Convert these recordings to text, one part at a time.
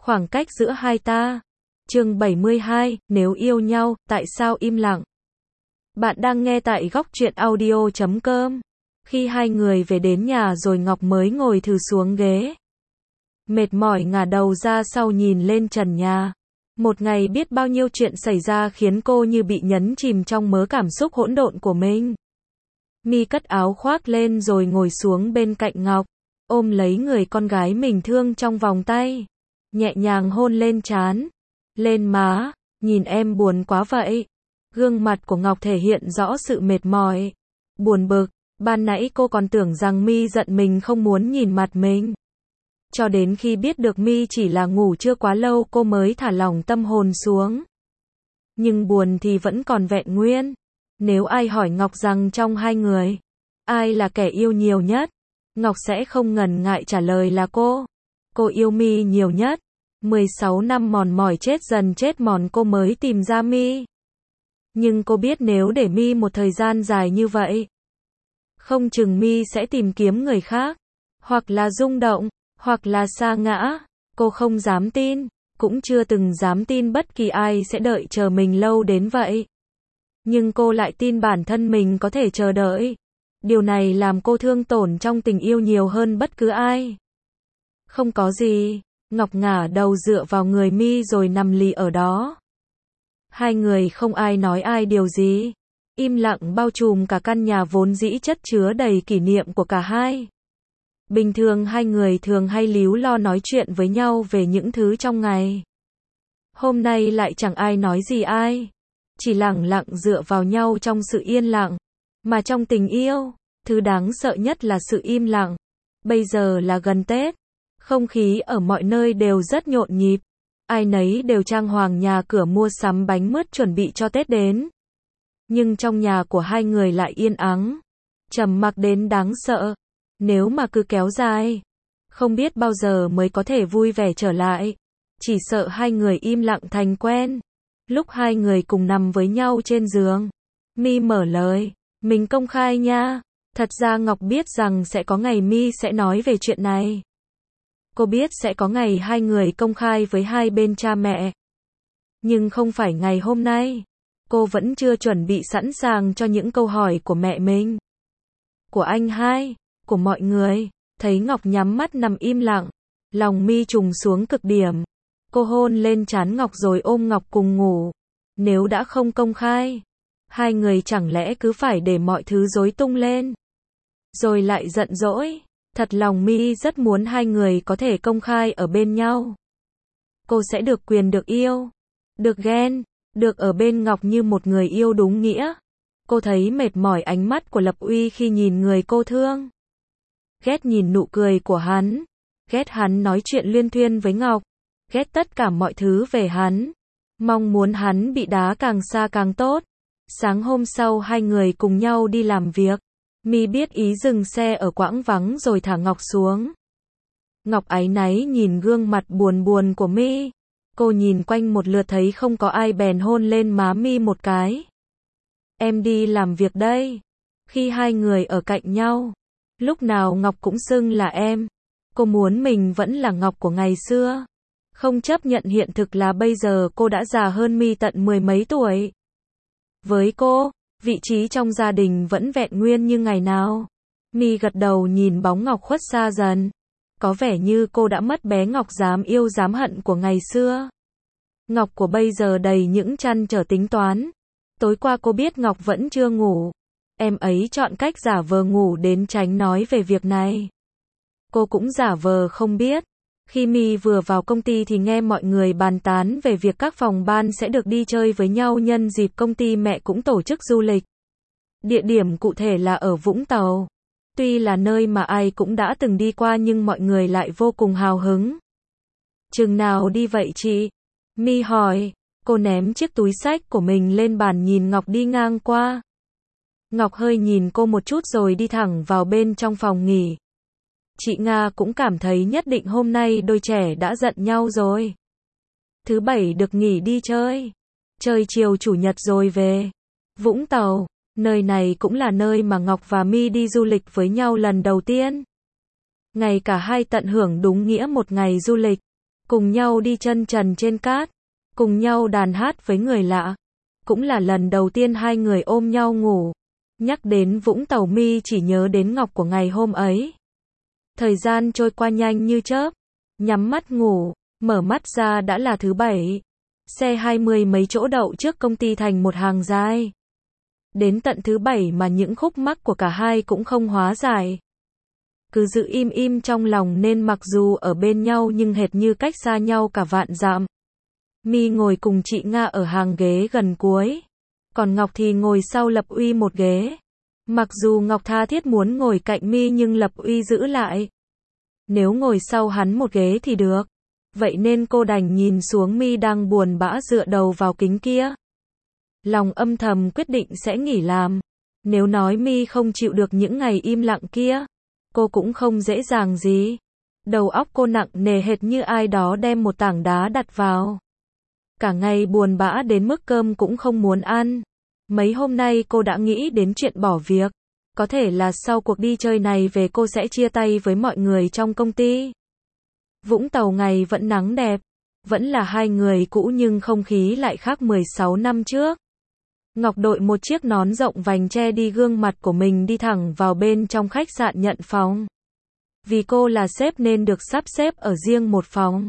Khoảng cách giữa hai ta. Chương 72, nếu yêu nhau, tại sao im lặng? Bạn đang nghe tại góc truyện audio.com. Khi hai người về đến nhà rồi Ngọc mới ngồi thừ xuống ghế. Mệt mỏi ngả đầu ra sau nhìn lên trần nhà. Một ngày biết bao nhiêu chuyện xảy ra khiến cô như bị nhấn chìm trong mớ cảm xúc hỗn độn của mình. Mi cất áo khoác lên rồi ngồi xuống bên cạnh Ngọc, ôm lấy người con gái mình thương trong vòng tay, nhẹ nhàng hôn lên trán, lên má, nhìn em buồn quá vậy. Gương mặt của Ngọc thể hiện rõ sự mệt mỏi, buồn bực, ban nãy cô còn tưởng rằng Mi giận mình không muốn nhìn mặt mình. Cho đến khi biết được Mi chỉ là ngủ chưa quá lâu cô mới thả lỏng tâm hồn xuống. Nhưng buồn thì vẫn còn vẹn nguyên. Nếu ai hỏi Ngọc rằng trong hai người, ai là kẻ yêu nhiều nhất, Ngọc sẽ không ngần ngại trả lời là cô. Cô yêu Mi nhiều nhất. 16 năm mòn mỏi chết dần chết mòn cô mới tìm ra Mi. Nhưng cô biết nếu để Mi một thời gian dài như vậy, không chừng Mi sẽ tìm kiếm người khác, hoặc là rung động, hoặc là sa ngã. Cô không dám tin, cũng chưa từng dám tin bất kỳ ai sẽ đợi chờ mình lâu đến vậy. Nhưng cô lại tin bản thân mình có thể chờ đợi. Điều này làm cô thương tổn trong tình yêu nhiều hơn bất cứ ai. Không có gì, Ngọc ngả đầu dựa vào người Mi rồi nằm lì ở đó. Hai người không ai nói ai điều gì. Im lặng bao trùm cả căn nhà vốn dĩ chất chứa đầy kỷ niệm của cả hai. Bình thường hai người thường hay líu lo nói chuyện với nhau về những thứ trong ngày. Hôm nay lại chẳng ai nói gì ai. Chỉ lặng lặng dựa vào nhau trong sự yên lặng. Mà trong tình yêu, thứ đáng sợ nhất là sự im lặng. Bây giờ là gần Tết. Không khí ở mọi nơi đều rất nhộn nhịp. Ai nấy đều trang hoàng nhà cửa mua sắm bánh mứt chuẩn bị cho Tết đến. Nhưng trong nhà của hai người lại yên ắng, trầm mặc đến đáng sợ. Nếu mà cứ kéo dài, không biết bao giờ mới có thể vui vẻ trở lại. Chỉ sợ hai người im lặng thành quen. Lúc hai người cùng nằm với nhau trên giường, Mi mở lời, mình công khai nha. Thật ra Ngọc biết rằng sẽ có ngày Mi sẽ nói về chuyện này. Cô biết sẽ có ngày hai người công khai với hai bên cha mẹ. Nhưng không phải ngày hôm nay. Cô vẫn chưa chuẩn bị sẵn sàng cho những câu hỏi của mẹ mình, của anh hai, của mọi người. Thấy Ngọc nhắm mắt nằm im lặng, lòng Mi trùng xuống cực điểm. Cô hôn lên trán Ngọc rồi ôm Ngọc cùng ngủ. Nếu đã không công khai, hai người chẳng lẽ cứ phải để mọi thứ rối tung lên, rồi lại giận dỗi. Thật lòng Mi rất muốn hai người có thể công khai ở bên nhau. Cô sẽ được quyền được yêu, được ghen, được ở bên Ngọc như một người yêu đúng nghĩa. Cô thấy mệt mỏi ánh mắt của Lập Uy khi nhìn người cô thương. Ghét nhìn nụ cười của hắn. Ghét hắn nói chuyện luyên thuyên với Ngọc. Ghét tất cả mọi thứ về hắn. Mong muốn hắn bị đá càng xa càng tốt. Sáng hôm sau hai người cùng nhau đi làm việc. Mi biết ý dừng xe ở quãng vắng rồi thả Ngọc xuống. Ngọc áy náy nhìn gương mặt buồn buồn của Mi. Cô nhìn quanh một lượt thấy không có ai bèn hôn lên má Mi một cái. Em đi làm việc đây. Khi hai người ở cạnh nhau, lúc nào Ngọc cũng xưng là em. Cô muốn mình vẫn là Ngọc của ngày xưa. Không chấp nhận hiện thực là bây giờ cô đã già hơn Mi tận 10 mấy tuổi. Với cô, vị trí trong gia đình vẫn vẹn nguyên như ngày nào. Mi gật đầu nhìn bóng Ngọc khuất xa dần. Có vẻ như cô đã mất bé Ngọc dám yêu dám hận của ngày xưa. Ngọc của bây giờ đầy những trăn trở tính toán. Tối qua cô biết Ngọc vẫn chưa ngủ. Em ấy chọn cách giả vờ ngủ đến tránh nói về việc này. Cô cũng giả vờ không biết. Khi Mi vừa vào công ty thì nghe mọi người bàn tán về việc các phòng ban sẽ được đi chơi với nhau nhân dịp công ty mẹ cũng tổ chức du lịch. Địa điểm cụ thể là ở Vũng Tàu. Tuy là nơi mà ai cũng đã từng đi qua nhưng mọi người lại vô cùng hào hứng. Chừng nào đi vậy chị? Mi hỏi. Cô ném chiếc túi xách của mình lên bàn nhìn Ngọc đi ngang qua. Ngọc hơi nhìn cô một chút rồi đi thẳng vào bên trong phòng nghỉ. Chị Nga cũng cảm thấy nhất định hôm nay đôi trẻ đã giận nhau rồi. Thứ bảy được nghỉ đi chơi. Chơi chiều chủ nhật rồi về. Vũng Tàu, nơi này cũng là nơi mà Ngọc và Mi đi du lịch với nhau lần đầu tiên. Ngày cả hai tận hưởng đúng nghĩa một ngày du lịch. cùng nhau đi chân trần trên cát, cùng nhau đàn hát với người lạ. Cũng là lần đầu tiên hai người ôm nhau ngủ. Nhắc đến Vũng Tàu Mi chỉ nhớ đến Ngọc của ngày hôm ấy. Thời gian trôi qua nhanh như chớp. Nhắm mắt ngủ, mở mắt ra đã là thứ bảy. Xe 20 mấy chỗ đậu trước công ty thành một hàng dài. Đến tận thứ bảy mà những khúc mắc của cả hai cũng không hóa giải. Cứ giữ im im trong lòng nên mặc dù ở bên nhau nhưng hệt như cách xa nhau cả vạn dặm. Mi ngồi cùng chị Nga ở hàng ghế gần cuối. Còn Ngọc thì ngồi sau Lập Uy một ghế. Mặc dù Ngọc tha thiết muốn ngồi cạnh Mi nhưng Lập Uy giữ lại. Nếu ngồi sau hắn một ghế thì được. Vậy nên cô đành nhìn xuống Mi đang buồn bã dựa đầu vào kính kia. Lòng âm thầm quyết định sẽ nghỉ làm. Nếu nói Mi không chịu được những ngày im lặng kia, cô cũng không dễ dàng gì. Đầu óc cô nặng nề hệt như ai đó đem một tảng đá đặt vào. Cả ngày buồn bã đến mức cơm cũng không muốn ăn. Mấy hôm nay cô đã nghĩ đến chuyện bỏ việc. Có thể là sau cuộc đi chơi này về cô sẽ chia tay với mọi người trong công ty. Vũng Tàu ngày vẫn nắng đẹp. Vẫn là hai người cũ nhưng không khí lại khác 16 năm trước. Ngọc đội một chiếc nón rộng vành che đi gương mặt của mình đi thẳng vào bên trong khách sạn nhận phòng. Vì cô là sếp nên được sắp xếp ở riêng một phòng.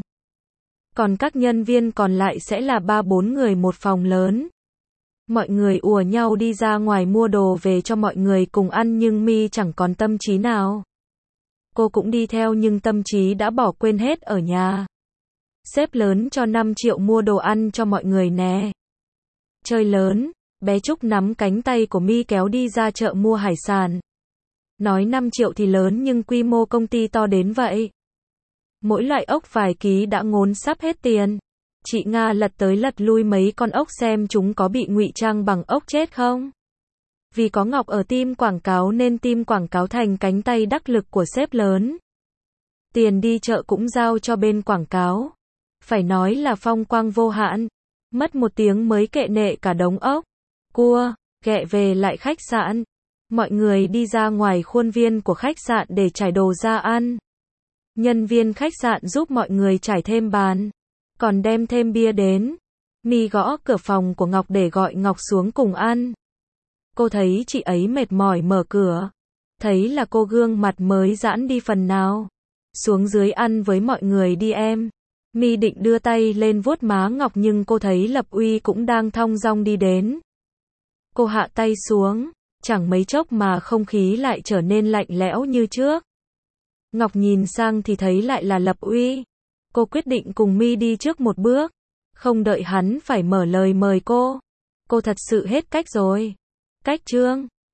Còn các nhân viên còn lại sẽ là 3-4 người một phòng lớn. Mọi người ùa nhau đi ra ngoài mua đồ về cho mọi người cùng ăn nhưng Mi chẳng còn tâm trí nào. Cô cũng đi theo nhưng tâm trí đã bỏ quên hết ở nhà. Sếp lớn cho 5 triệu mua đồ ăn cho mọi người nè. Chơi lớn, bé Trúc nắm cánh tay của Mi kéo đi ra chợ mua hải sản. Nói 5 triệu thì lớn nhưng quy mô công ty to đến vậy. Mỗi loại ốc vài ký đã ngốn sắp hết tiền. Chị Nga lật tới lật lui mấy con ốc xem chúng có bị ngụy trang bằng ốc chết không. Vì có Ngọc ở team quảng cáo nên team quảng cáo thành cánh tay đắc lực của sếp lớn. Tiền đi chợ cũng giao cho bên quảng cáo. Phải nói là phong quang vô hạn. Mất 1 tiếng mới kệ nệ cả đống ốc, cua, ghẹ về lại khách sạn. Mọi người đi ra ngoài khuôn viên của khách sạn để trải đồ ra ăn. Nhân viên khách sạn giúp mọi người trải thêm bàn, còn đem thêm bia đến. Mi gõ cửa phòng của Ngọc để gọi Ngọc xuống cùng ăn. Cô thấy chị ấy mệt mỏi mở cửa. Thấy là cô gương mặt mới giãn đi phần nào. Xuống dưới ăn với mọi người đi em. Mi định đưa tay lên vuốt má Ngọc nhưng cô thấy Lập Uy cũng đang thong dong đi đến. Cô hạ tay xuống, chẳng mấy chốc mà không khí lại trở nên lạnh lẽo như trước. Ngọc nhìn sang thì thấy lại là Lập Uy. Cô quyết định cùng Mi đi trước một bước. Không đợi hắn phải mở lời mời cô. Cô thật sự hết cách rồi. Cách Trương.